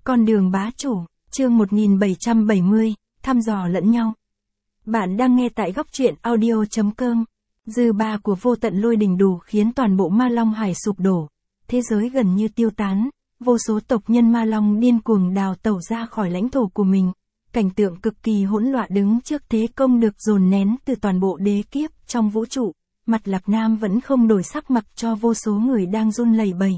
Con đường bá chủ, chương 1770, thăm dò lẫn nhau. Bạn đang nghe tại góc truyện audio.com. Dư ba của vô tận lôi đình đủ khiến toàn bộ Ma Long Hải sụp đổ. Thế giới gần như tiêu tán, vô số tộc nhân Ma Long điên cuồng đào tẩu ra khỏi lãnh thổ của mình. Cảnh tượng cực kỳ hỗn loạn đứng trước thế công được dồn nén từ toàn bộ đế kiếp trong vũ trụ. Mặt Lạc Nam vẫn không đổi sắc mặt cho vô số người đang run lẩy bẩy.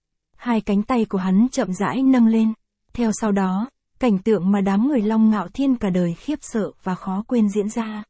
Hai cánh tay của hắn chậm rãi nâng lên. Theo sau đó, cảnh tượng mà đám người Long Ngạo Thiên cả đời khiếp sợ và khó quên diễn ra.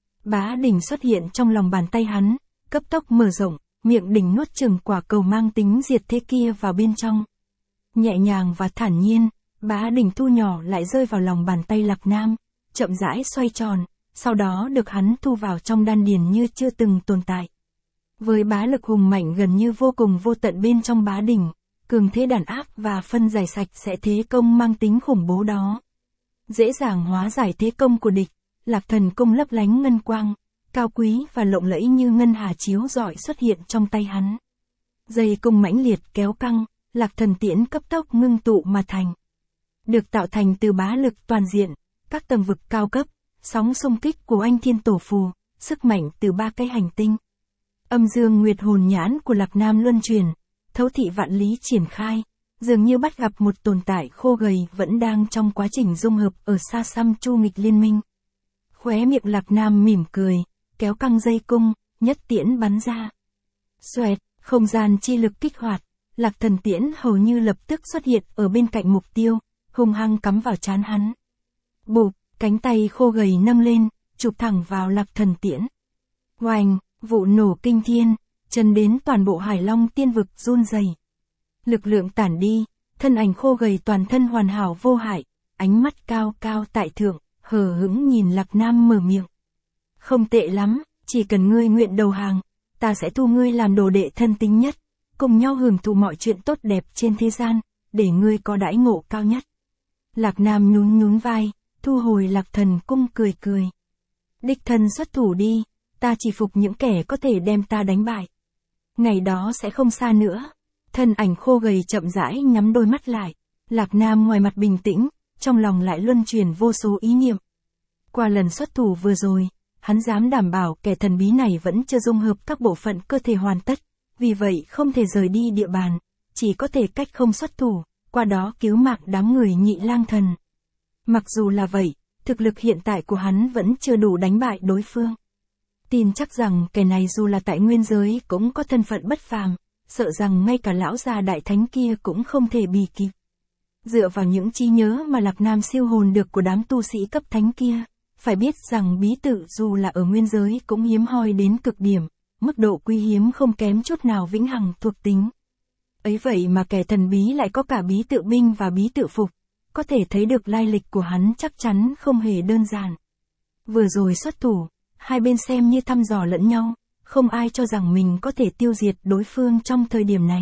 Bá đỉnh xuất hiện trong lòng bàn tay hắn, cấp tốc mở rộng, miệng đỉnh nuốt chửng quả cầu mang tính diệt thế kia vào bên trong. Nhẹ nhàng và thản nhiên, bá đỉnh thu nhỏ lại rơi vào lòng bàn tay Lạc Nam, chậm rãi xoay tròn, sau đó được hắn thu vào trong đan điền như chưa từng tồn tại. Với bá lực hùng mạnh gần như vô cùng vô tận bên trong bá đỉnh, cường thế đàn áp và phân giải sạch sẽ thế công mang tính khủng bố đó. Dễ dàng hóa giải thế công của địch, Lạc Thần cung lấp lánh ngân quang, cao quý và lộng lẫy như ngân hà chiếu rọi xuất hiện trong tay hắn. Dây cung mãnh liệt kéo căng, Lạc Thần tiễn cấp tốc ngưng tụ mà thành. Được tạo thành từ bá lực toàn diện, các tầng vực cao cấp, sóng xung kích của Anh Thiên Tổ Phù, sức mạnh từ 3 cái hành tinh. Âm dương nguyệt hồn nhãn của Lạc Nam luân truyền, thấu thị vạn lý triển khai, dường như bắt gặp một tồn tại khô gầy vẫn đang trong quá trình dung hợp ở xa xăm chu nghịch liên minh. Khóe miệng Lạc Nam mỉm cười, kéo căng dây cung, nhất tiễn bắn ra. Xoẹt, không gian chi lực kích hoạt, Lạc Thần tiễn hầu như lập tức xuất hiện ở bên cạnh mục tiêu, hung hăng cắm vào trán hắn. Bụp, cánh tay khô gầy nâng lên, chụp thẳng vào Lạc Thần tiễn. Oành, vụ nổ kinh thiên, chân đến toàn bộ Hải Long tiên vực run rẩy. Lực lượng tản đi, thân ảnh khô gầy toàn thân hoàn hảo vô hại, ánh mắt cao cao tại thượng, hờ hững nhìn Lạc Nam mở miệng. Không tệ lắm, chỉ cần ngươi nguyện đầu hàng, ta sẽ thu ngươi làm đồ đệ thân tín nhất, cùng nhau hưởng thụ mọi chuyện tốt đẹp trên thế gian, để ngươi có đãi ngộ cao nhất. Lạc Nam nhún nhún vai, thu hồi Lạc Thần cung cười cười. Đích thân xuất thủ đi, ta chỉ phục những kẻ có thể đem ta đánh bại. Ngày đó sẽ không xa nữa. Thân ảnh khô gầy chậm rãi nhắm đôi mắt lại. Lạc Nam ngoài mặt bình tĩnh, trong lòng lại luân chuyển vô số ý niệm. Qua lần xuất thủ vừa rồi, hắn dám đảm bảo kẻ thần bí này vẫn chưa dung hợp các bộ phận cơ thể hoàn tất, vì vậy không thể rời đi địa bàn, chỉ có thể cách không xuất thủ, qua đó cứu mạng đám người Nhị Lang Thần. Mặc dù là vậy, thực lực hiện tại của hắn vẫn chưa đủ đánh bại đối phương. Tin chắc rằng kẻ này dù là tại nguyên giới cũng có thân phận bất phàm, sợ rằng ngay cả lão già đại thánh kia cũng không thể bì kịp. Dựa vào những trí nhớ mà Lạc Nam siêu hồn được của đám tu sĩ cấp thánh kia, phải biết rằng bí tự dù là ở nguyên giới cũng hiếm hoi đến cực điểm, mức độ quý hiếm không kém chút nào vĩnh hằng thuộc tính. Ấy vậy mà kẻ thần bí lại có cả bí tự binh và bí tự phục, có thể thấy được lai lịch của hắn chắc chắn không hề đơn giản. Vừa rồi xuất thủ, hai bên xem như thăm dò lẫn nhau, không ai cho rằng mình có thể tiêu diệt đối phương trong thời điểm này.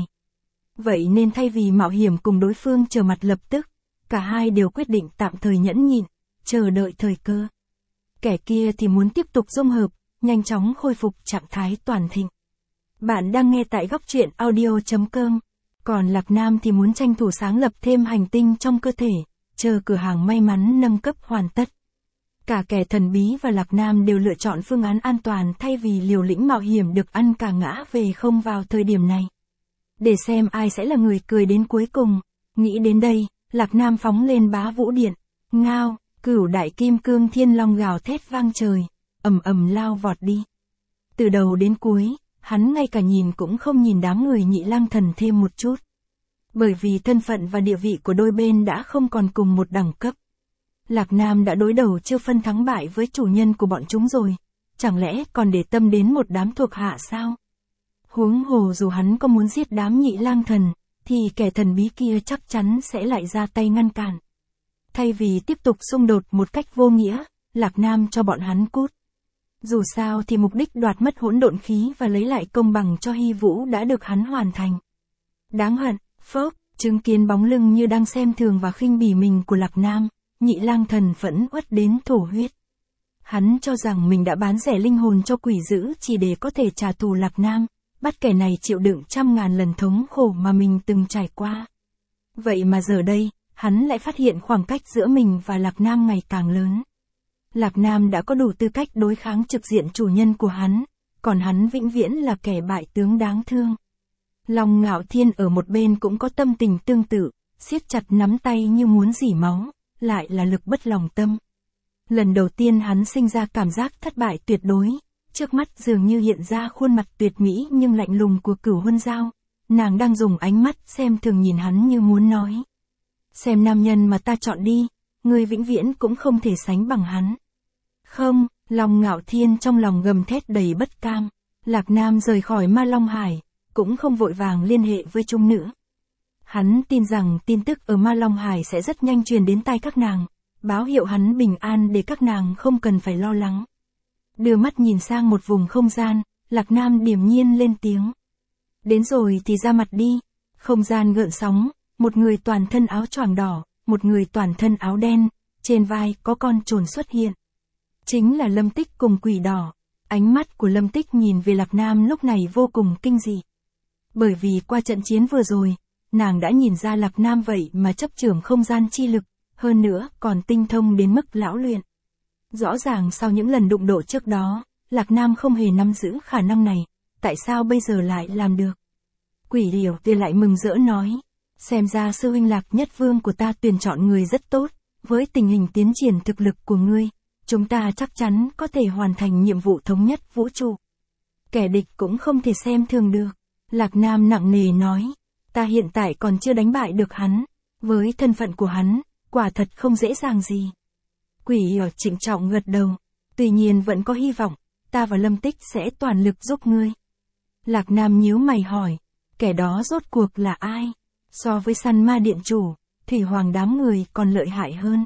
Vậy nên thay vì mạo hiểm cùng đối phương trở mặt lập tức, cả hai đều quyết định tạm thời nhẫn nhịn, chờ đợi thời cơ. Kẻ kia thì muốn tiếp tục dung hợp, nhanh chóng khôi phục trạng thái toàn thịnh. Bạn đang nghe tại góc truyện audio.com. Còn Lạc Nam thì muốn tranh thủ sáng lập thêm hành tinh trong cơ thể, chờ cửa hàng may mắn nâng cấp hoàn tất. Cả kẻ thần bí và Lạc Nam đều lựa chọn phương án an toàn thay vì liều lĩnh mạo hiểm được ăn cả ngã về không vào thời điểm này. Để xem ai sẽ là người cười đến cuối cùng. Nghĩ đến đây, Lạc Nam phóng lên bá vũ điện. Ngao, cửu đại kim cương thiên long gào thét vang trời, ầm ầm lao vọt đi. Từ đầu đến cuối, hắn ngay cả nhìn cũng không nhìn đám người Nhị Lang Thần thêm một chút. Bởi vì thân phận và địa vị của đôi bên đã không còn cùng một đẳng cấp. Lạc Nam đã đối đầu chưa phân thắng bại với chủ nhân của bọn chúng rồi, chẳng lẽ còn để tâm đến một đám thuộc hạ sao? Huống hồ dù hắn có muốn giết đám Nhị Lang Thần, thì kẻ thần bí kia chắc chắn sẽ lại ra tay ngăn cản. Thay vì tiếp tục xung đột một cách vô nghĩa, Lạc Nam cho bọn hắn cút. Dù sao thì mục đích đoạt mất hỗn độn khí và lấy lại công bằng cho Hy Vũ đã được hắn hoàn thành. Đáng hận, phốc, chứng kiến bóng lưng như đang xem thường và khinh bỉ mình của Lạc Nam, Nhị Lang Thần phẫn uất đến thổ huyết. Hắn cho rằng mình đã bán rẻ linh hồn cho quỷ dữ chỉ để có thể trả thù Lạc Nam, bắt kẻ này chịu đựng trăm ngàn lần thống khổ mà mình từng trải qua. Vậy mà giờ đây, hắn lại phát hiện khoảng cách giữa mình và Lạc Nam ngày càng lớn. Lạc Nam đã có đủ tư cách đối kháng trực diện chủ nhân của hắn, còn hắn vĩnh viễn là kẻ bại tướng đáng thương. Long Ngạo Thiên ở một bên cũng có tâm tình tương tự, siết chặt nắm tay như muốn rỉ máu, lại là lực bất lòng tâm. Lần đầu tiên hắn sinh ra cảm giác thất bại tuyệt đối, trước mắt dường như hiện ra khuôn mặt tuyệt mỹ nhưng lạnh lùng của Cửu Huân Giao, nàng đang dùng ánh mắt xem thường nhìn hắn như muốn nói. Xem nam nhân mà ta chọn đi, ngươi vĩnh viễn cũng không thể sánh bằng hắn. Không, Long Ngạo Thiên trong lòng gầm thét đầy bất cam, Lạc Nam rời khỏi Ma Long Hải, cũng không vội vàng liên hệ với chúng nữ. Hắn tin rằng tin tức ở Ma Long Hải sẽ rất nhanh truyền đến tai các nàng, báo hiệu hắn bình an để các nàng không cần phải lo lắng. Đưa mắt nhìn sang một vùng không gian, Lạc Nam điềm nhiên lên tiếng. Đến rồi thì ra mặt đi. Không gian gợn sóng, một người toàn thân áo choàng đỏ, một người toàn thân áo đen, trên vai có con trồn xuất hiện. Chính là Lâm Tích cùng Quỷ Đỏ. Ánh mắt của Lâm Tích nhìn về Lạc Nam lúc này vô cùng kinh dị. Bởi vì qua trận chiến vừa rồi, nàng đã nhìn ra Lạc Nam vậy mà chấp trưởng không gian chi lực, hơn nữa còn tinh thông đến mức lão luyện. Rõ ràng sau những lần đụng độ trước đó, Lạc Nam không hề nắm giữ khả năng này, tại sao bây giờ lại làm được? Quỷ Điểu Tia lại mừng rỡ nói, xem ra sư huynh Lạc Nhất Vương của ta tuyển chọn người rất tốt, với tình hình tiến triển thực lực của ngươi, chúng ta chắc chắn có thể hoàn thành nhiệm vụ thống nhất vũ trụ. Kẻ địch cũng không thể xem thường được. Lạc Nam nặng nề nói, ta hiện tại còn chưa đánh bại được hắn, với thân phận của hắn, quả thật không dễ dàng gì. Quỷ Điểu trịnh trọng gật đầu, tuy nhiên vẫn có hy vọng, ta và Lâm Tích sẽ toàn lực giúp ngươi. Lạc Nam nhíu mày hỏi, kẻ đó rốt cuộc là ai? So với săn ma điện chủ, Thủy Hoàng đám người còn lợi hại hơn.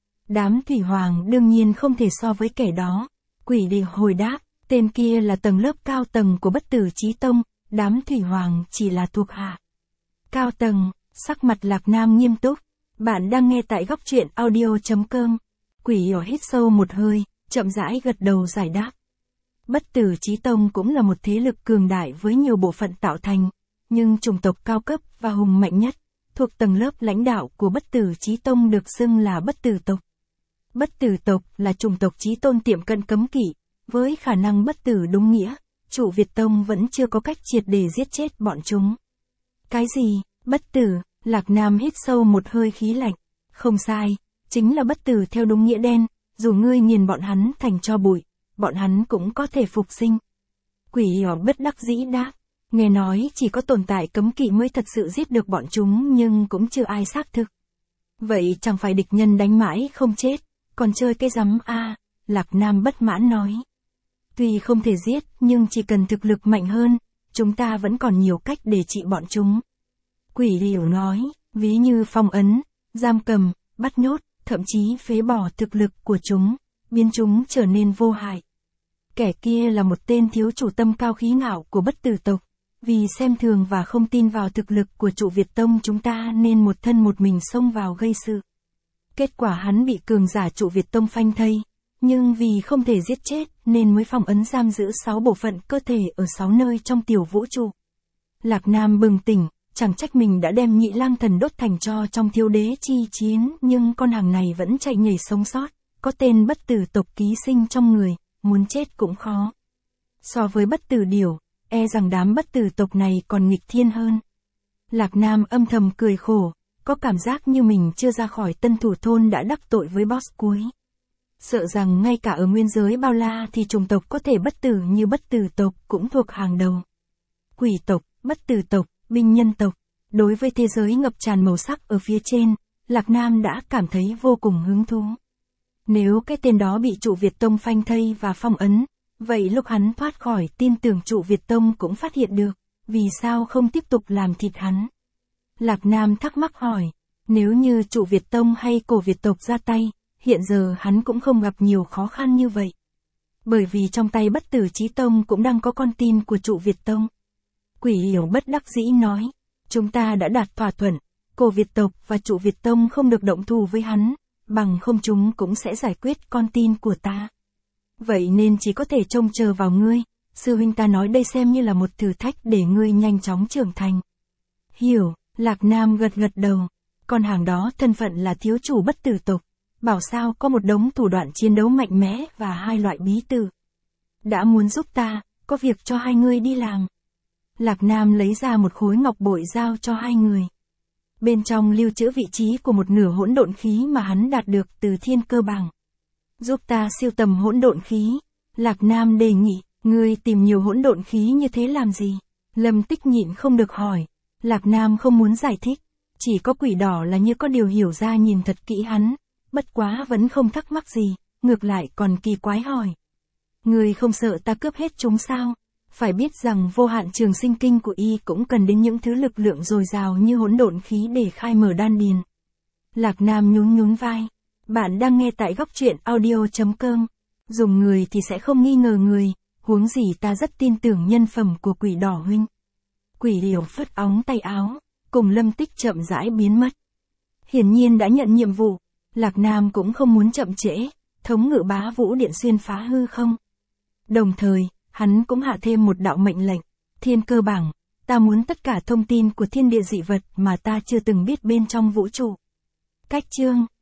Đám Thủy Hoàng đương nhiên không thể so với kẻ đó. Quỷ Điểu hồi đáp, tên kia là tầng lớp cao tầng của Bất Tử Chí Tông, đám Thủy Hoàng chỉ là thuộc hạ. Cao tầng, sắc mặt Lạc Nam nghiêm túc. Bạn đang nghe tại góc truyện audio.com. Quỷ Điểu hít sâu một hơi, chậm rãi gật đầu giải đáp. Bất Tử Chí Tông cũng là một thế lực cường đại với nhiều bộ phận tạo thành, nhưng chủng tộc cao cấp và hùng mạnh nhất, thuộc tầng lớp lãnh đạo của Bất Tử Chí Tông được xưng là Bất Tử tộc. Bất Tử tộc là chủng tộc chí tôn tiệm cận cấm kỵ, với khả năng bất tử đúng nghĩa, chủ Việt Tông vẫn chưa có cách triệt để giết chết bọn chúng. Cái gì, bất tử? Lạc Nam hít sâu một hơi khí lạnh. Không sai, chính là bất tử theo đúng nghĩa đen, dù ngươi nghiền bọn hắn thành tro bụi, bọn hắn cũng có thể phục sinh. Quỷ Điểu bất đắc dĩ đáp, nghe nói chỉ có tồn tại cấm kỵ mới thật sự giết được bọn chúng nhưng cũng chưa ai xác thực. Vậy chẳng phải địch nhân đánh mãi không chết, còn chơi cái rắm a? Lạc Nam bất mãn nói. Tuy không thể giết nhưng chỉ cần thực lực mạnh hơn, chúng ta vẫn còn nhiều cách để trị bọn chúng. Quỷ Điểu nói, ví như phong ấn, giam cầm, bắt nhốt, thậm chí phế bỏ thực lực của chúng, biến chúng trở nên vô hại. Kẻ kia là một tên thiếu chủ tâm cao khí ngạo của Bất Tử tộc, vì xem thường và không tin vào thực lực của trụ Việt Tông chúng ta nên một thân một mình xông vào gây sự. Kết quả hắn bị cường giả trụ Việt Tông phanh thây, nhưng vì không thể giết chết nên mới phong ấn giam giữ 6 bộ phận cơ thể ở 6 nơi trong tiểu vũ trụ. Lạc Nam bừng tỉnh, chẳng trách mình đã đem Nhị Lang Thần đốt thành tro trong Thiếu Đế chi chiến, nhưng con hàng này vẫn chạy nhảy sống sót, có tên Bất Tử tộc ký sinh trong người, muốn chết cũng khó. So với Bất Tử Điểu, e rằng đám Bất Tử tộc này còn nghịch thiên hơn. Lạc Nam âm thầm cười khổ, có cảm giác như mình chưa ra khỏi Tân Thủ Thôn đã đắc tội với boss cuối. Sợ rằng ngay cả ở nguyên giới bao la thì chủng tộc có thể bất tử như Bất Tử tộc cũng thuộc hàng đầu. Quỷ tộc, Bất Tử tộc, binh nhân tộc. Đối với thế giới ngập tràn màu sắc ở phía trên, Lạc Nam đã cảm thấy vô cùng hứng thú. Nếu cái tên đó bị trụ Việt Tông phanh thây và phong ấn, vậy lúc hắn thoát khỏi tin tưởng trụ Việt Tông cũng phát hiện được, vì sao không tiếp tục làm thịt hắn? Lạc Nam thắc mắc hỏi, nếu như trụ Việt Tông hay cổ Việt tộc ra tay, hiện giờ hắn cũng không gặp nhiều khó khăn như vậy. Bởi vì trong tay Bất Tử Chí Tông cũng đang có con tin của trụ Việt Tông. Quỷ Điểu bất đắc dĩ nói, chúng ta đã đạt thỏa thuận, cổ Việt tộc và trụ Việt Tông không được động thủ với hắn, bằng không chúng cũng sẽ giải quyết con tin của ta. Vậy nên chỉ có thể trông chờ vào ngươi, sư huynh ta nói đây xem như là một thử thách để ngươi nhanh chóng trưởng thành. Hiểu, Lạc Nam gật gật đầu. con hàng đó thân phận là thiếu chủ bất tử tộc, bảo sao có một đống thủ đoạn chiến đấu mạnh mẽ và 2 loại bí tử. Đã muốn giúp ta, có việc cho 2 người đi làm. Lạc Nam lấy ra một khối ngọc bội giao cho 2 người. Bên trong lưu trữ vị trí của một nửa hỗn độn khí mà hắn đạt được từ thiên cơ bảng. Giúp ta siêu tầm hỗn độn khí. Lạc Nam đề nghị, ngươi tìm nhiều hỗn độn khí như thế làm gì? Lâm Tích nhịn không được hỏi. Lạc Nam không muốn giải thích. Chỉ có quỷ đỏ là như có điều hiểu ra nhìn thật kỹ hắn. Bất quá vẫn không thắc mắc gì, ngược lại còn kỳ quái hỏi. Ngươi không sợ ta cướp hết chúng sao? Phải biết rằng vô hạn trường sinh kinh của y cũng cần đến những thứ lực lượng dồi dào như hỗn độn khí để khai mở đan điền. Lạc Nam nhún nhún vai. Bạn đang nghe tại góc truyện audio.com. Dùng người thì sẽ không nghi ngờ người, huống gì ta rất tin tưởng nhân phẩm của quỷ đỏ huynh. Quỷ điểu phất óng tay áo, cùng Lâm Tích chậm rãi biến mất. Hiển nhiên đã nhận nhiệm vụ, Lạc Nam cũng không muốn chậm trễ, thống ngự bá vũ điện xuyên phá hư không. Đồng thời, hắn cũng hạ thêm một đạo mệnh lệnh, thiên cơ bảng, ta muốn tất cả thông tin của thiên địa dị vật mà ta chưa từng biết bên trong vũ trụ. Cách chương